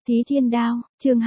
Thí Thiên Đao, chương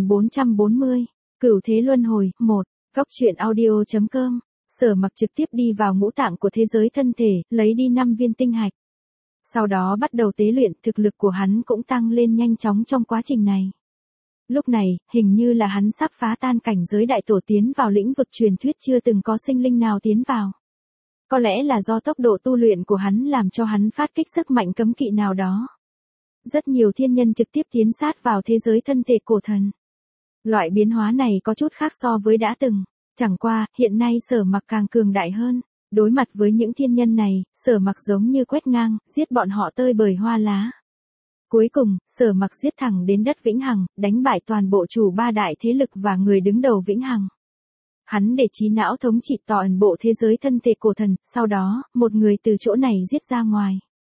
2440, Cửu Thế Luân Hồi, 1, Góc truyện audio.com, Sở Mặc trực tiếp đi vào ngũ tạng của thế giới thân thể, lấy đi 5 viên tinh hạch. Sau đó bắt đầu tế luyện, thực lực của hắn cũng tăng lên nhanh chóng trong quá trình này. Lúc này, hình như là hắn sắp phá tan cảnh giới đại tổ tiến vào lĩnh vực truyền thuyết chưa từng có sinh linh nào tiến vào. Có lẽ là do tốc độ tu luyện của hắn làm cho hắn phát kích sức mạnh cấm kỵ nào đó. Rất nhiều thiên nhân trực tiếp tiến sát vào thế giới thân thể cổ thần. Loại biến hóa này có chút khác so với đã từng. Chẳng qua, hiện nay Sở Mặc càng cường đại hơn. Đối mặt với những thiên nhân này, Sở Mặc giống như quét ngang, giết bọn họ tơi bời hoa lá. Cuối cùng, Sở Mặc giết thẳng đến đất Vĩnh Hằng, đánh bại toàn bộ chủ ba đại thế lực và người đứng đầu Vĩnh Hằng. Hắn để trí não thống trị toàn bộ thế giới thân thể cổ thần, sau đó, một người từ chỗ này giết ra ngoài.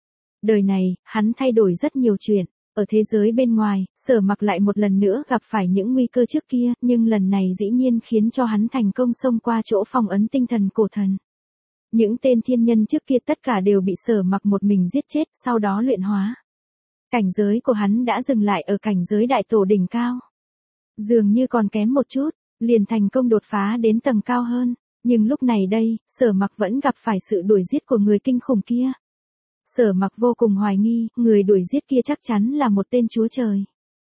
Đời này, hắn thay đổi rất nhiều chuyện. Ở thế giới bên ngoài, Sở Mặc lại một lần nữa gặp phải những nguy cơ trước kia, nhưng lần này dĩ nhiên khiến cho hắn thành công xông qua chỗ phong ấn tinh thần cổ thần. Những tên thiên nhân trước kia tất cả đều bị Sở Mặc một mình giết chết, sau đó luyện hóa. Cảnh giới của hắn đã dừng lại ở cảnh giới đại tổ đỉnh cao. Dường như còn kém một chút, liền thành công đột phá đến tầng cao hơn. Nhưng lúc này đây, Sở Mặc vẫn gặp phải sự đuổi giết của người kinh khủng kia. Sở Mặc vô cùng hoài nghi, người đuổi giết kia chắc chắn là một tên chúa trời.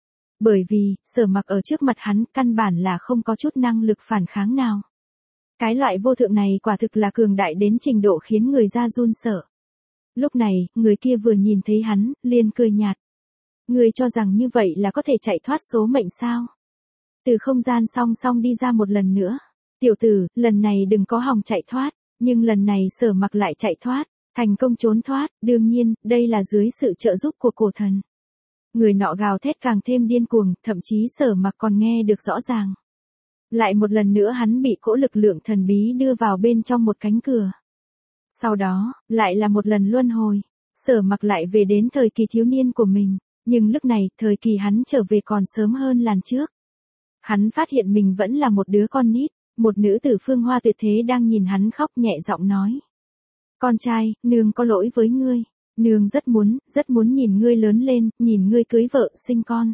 Bởi vì, Sở Mặc ở trước mặt hắn căn bản là không có chút năng lực phản kháng nào. Cái loại vô thượng này quả thực là cường đại đến trình độ khiến người ta run sợ. Lúc này, người kia vừa nhìn thấy hắn, liền cười nhạt. Người cho rằng như vậy là có thể chạy thoát số mệnh sao? Từ không gian song song đi ra một lần nữa. Tiểu tử, lần này đừng có hòng chạy thoát, nhưng lần này Sở Mặc lại chạy thoát. Thành công trốn thoát, đương nhiên, đây là dưới sự trợ giúp của cổ thần. Người nọ gào thét càng thêm điên cuồng, thậm chí Sở Mặc còn nghe được rõ ràng. Lại một lần nữa hắn bị cỗ lực lượng thần bí đưa vào bên trong một cánh cửa. Sau đó, lại là một lần luân hồi. Sở Mặc lại về đến thời kỳ thiếu niên của mình, nhưng lúc này, thời kỳ hắn trở về còn sớm hơn lần trước. Hắn phát hiện mình vẫn là một đứa con nít, một nữ tử phương hoa tuyệt thế đang nhìn hắn khóc nhẹ giọng nói. Con trai, nương có lỗi với ngươi. Nương rất muốn nhìn ngươi lớn lên, nhìn ngươi cưới vợ, sinh con.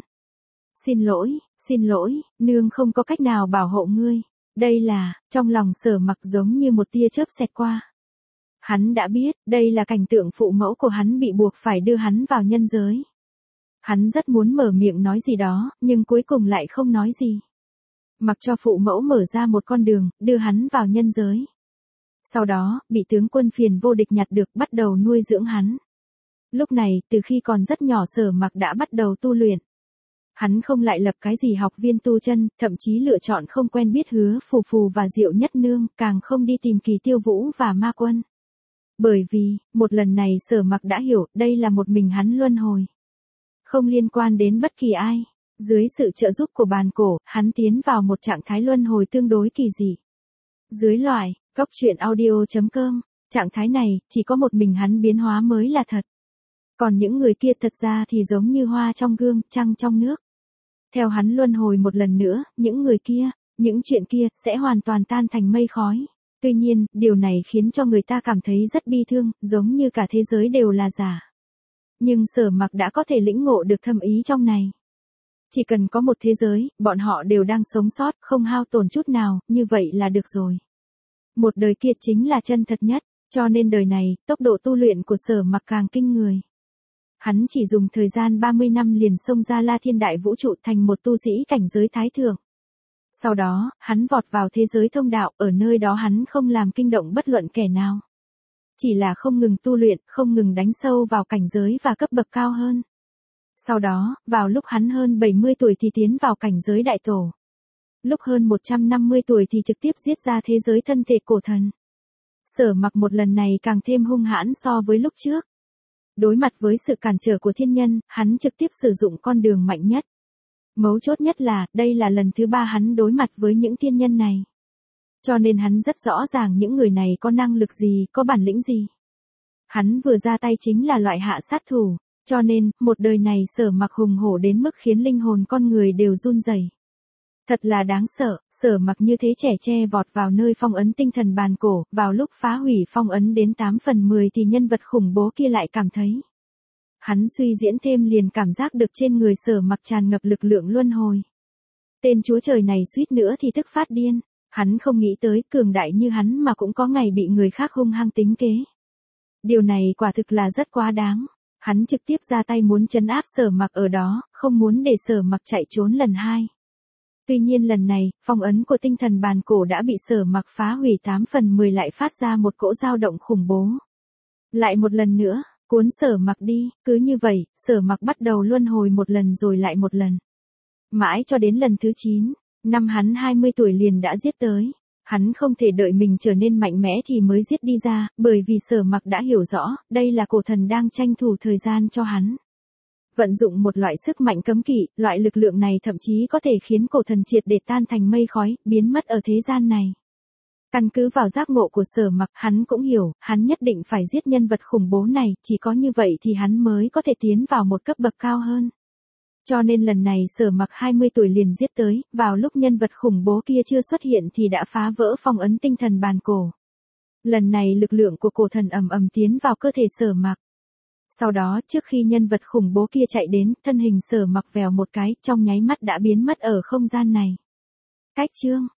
Xin lỗi, nương không có cách nào bảo hộ ngươi. Đây là, trong lòng Sở Mặc giống như một tia chớp xẹt qua. Hắn đã biết, đây là cảnh tượng phụ mẫu của hắn bị buộc phải đưa hắn vào nhân giới. Hắn rất muốn mở miệng nói gì đó, nhưng cuối cùng lại không nói gì. Mặc cho phụ mẫu mở ra một con đường, đưa hắn vào nhân giới. Sau đó, bị tướng quân Phiền Vô Địch nhặt được bắt đầu nuôi dưỡng hắn. Lúc này, từ khi còn rất nhỏ Sở Mặc đã bắt đầu tu luyện. Hắn không lại lập cái gì học viên tu chân, thậm chí lựa chọn không quen biết Hứa Phù Phù và Diệu Nhất Nương, càng không đi tìm Kỳ Tiêu Vũ và Ma Quân. Bởi vì, một lần này Sở Mặc đã hiểu, đây là một mình hắn luân hồi. Không liên quan đến bất kỳ ai. Dưới sự trợ giúp của bàn cổ, hắn tiến vào một trạng thái luân hồi tương đối kỳ dị. Dưới loại, Góc truyện audio.com, trạng thái này, chỉ có một mình hắn biến hóa mới là thật. Còn những người kia thật ra thì giống như hoa trong gương, trăng trong nước. Theo hắn luân hồi một lần nữa, những người kia, những chuyện kia, sẽ hoàn toàn tan thành mây khói. Tuy nhiên, điều này khiến cho người ta cảm thấy rất bi thương, giống như cả thế giới đều là giả. Nhưng Sở Mặc đã có thể lĩnh ngộ được thâm ý trong này. Chỉ cần có một thế giới, bọn họ đều đang sống sót, không hao tổn chút nào, như vậy là được rồi. Một đời kia chính là chân thật nhất, cho nên đời này, tốc độ tu luyện của Sở Mặc càng kinh người. Hắn chỉ dùng thời gian 30 năm liền xông ra La Thiên Đại Vũ Trụ thành một tu sĩ cảnh giới thái thượng. Sau đó, hắn vọt vào thế giới thông đạo, ở nơi đó hắn không làm kinh động bất luận kẻ nào. Chỉ là không ngừng tu luyện, không ngừng đánh sâu vào cảnh giới và cấp bậc cao hơn. Sau đó, vào lúc hắn hơn 70 tuổi thì tiến vào cảnh giới đại tổ. Lúc hơn 150 tuổi thì trực tiếp giết ra thế giới thân thể cổ thần. Sở Mặc một lần này càng thêm hung hãn so với lúc trước. Đối mặt với sự cản trở của thiên nhân, hắn trực tiếp sử dụng con đường mạnh nhất. Mấu chốt nhất là, đây là lần thứ 3 hắn đối mặt với những thiên nhân này. Cho nên hắn rất rõ ràng những người này có năng lực gì, có bản lĩnh gì. Hắn vừa ra tay chính là loại hạ sát thủ, cho nên, một đời này Sở Mặc hùng hổ đến mức khiến linh hồn con người đều run rẩy. Thật là đáng sợ, Sở Mặc như thế trẻ tre vọt vào nơi phong ấn tinh thần bàn cổ, vào lúc phá hủy phong ấn đến 8/10 thì nhân vật khủng bố kia lại cảm thấy. Hắn suy diễn thêm liền cảm giác được trên người Sở Mặc tràn ngập lực lượng luân hồi. Tên chúa trời này suýt nữa thì tức phát điên. Hắn không nghĩ tới cường đại như hắn mà cũng có ngày bị người khác hung hăng tính kế. Điều này quả thực là rất quá đáng. Hắn trực tiếp ra tay muốn trấn áp Sở Mặc ở đó, không muốn để Sở Mặc chạy trốn lần hai. Tuy nhiên lần này, phong ấn của tinh thần bàn cổ đã bị Sở Mặc phá hủy 8 phần 10 lại phát ra một cỗ dao động khủng bố. Lại một lần nữa, cuốn Sở Mặc đi, cứ như vậy, Sở Mặc bắt đầu luân hồi một lần rồi lại một lần. Mãi cho đến lần thứ 9, năm hắn 20 tuổi liền đã giết tới. Hắn không thể đợi mình trở nên mạnh mẽ thì mới giết đi ra, bởi vì Sở Mặc đã hiểu rõ, đây là cổ thần đang tranh thủ thời gian cho hắn. Vận dụng một loại sức mạnh cấm kỵ, loại lực lượng này thậm chí có thể khiến cổ thần triệt để tan thành mây khói, biến mất ở thế gian này. Căn cứ vào giác ngộ của Sở Mặc, hắn cũng hiểu, hắn nhất định phải giết nhân vật khủng bố này, chỉ có như vậy thì hắn mới có thể tiến vào một cấp bậc cao hơn. Cho nên lần này Sở Mặc 20 tuổi liền giết tới, vào lúc nhân vật khủng bố kia chưa xuất hiện thì đã phá vỡ phong ấn tinh thần bàn cổ. Lần này lực lượng của cổ thần ầm ầm tiến vào cơ thể Sở Mặc. Sau đó trước khi nhân vật khủng bố kia chạy đến, thân hình Sở Mặc vèo một cái, trong nháy mắt đã biến mất ở không gian này. Cách chương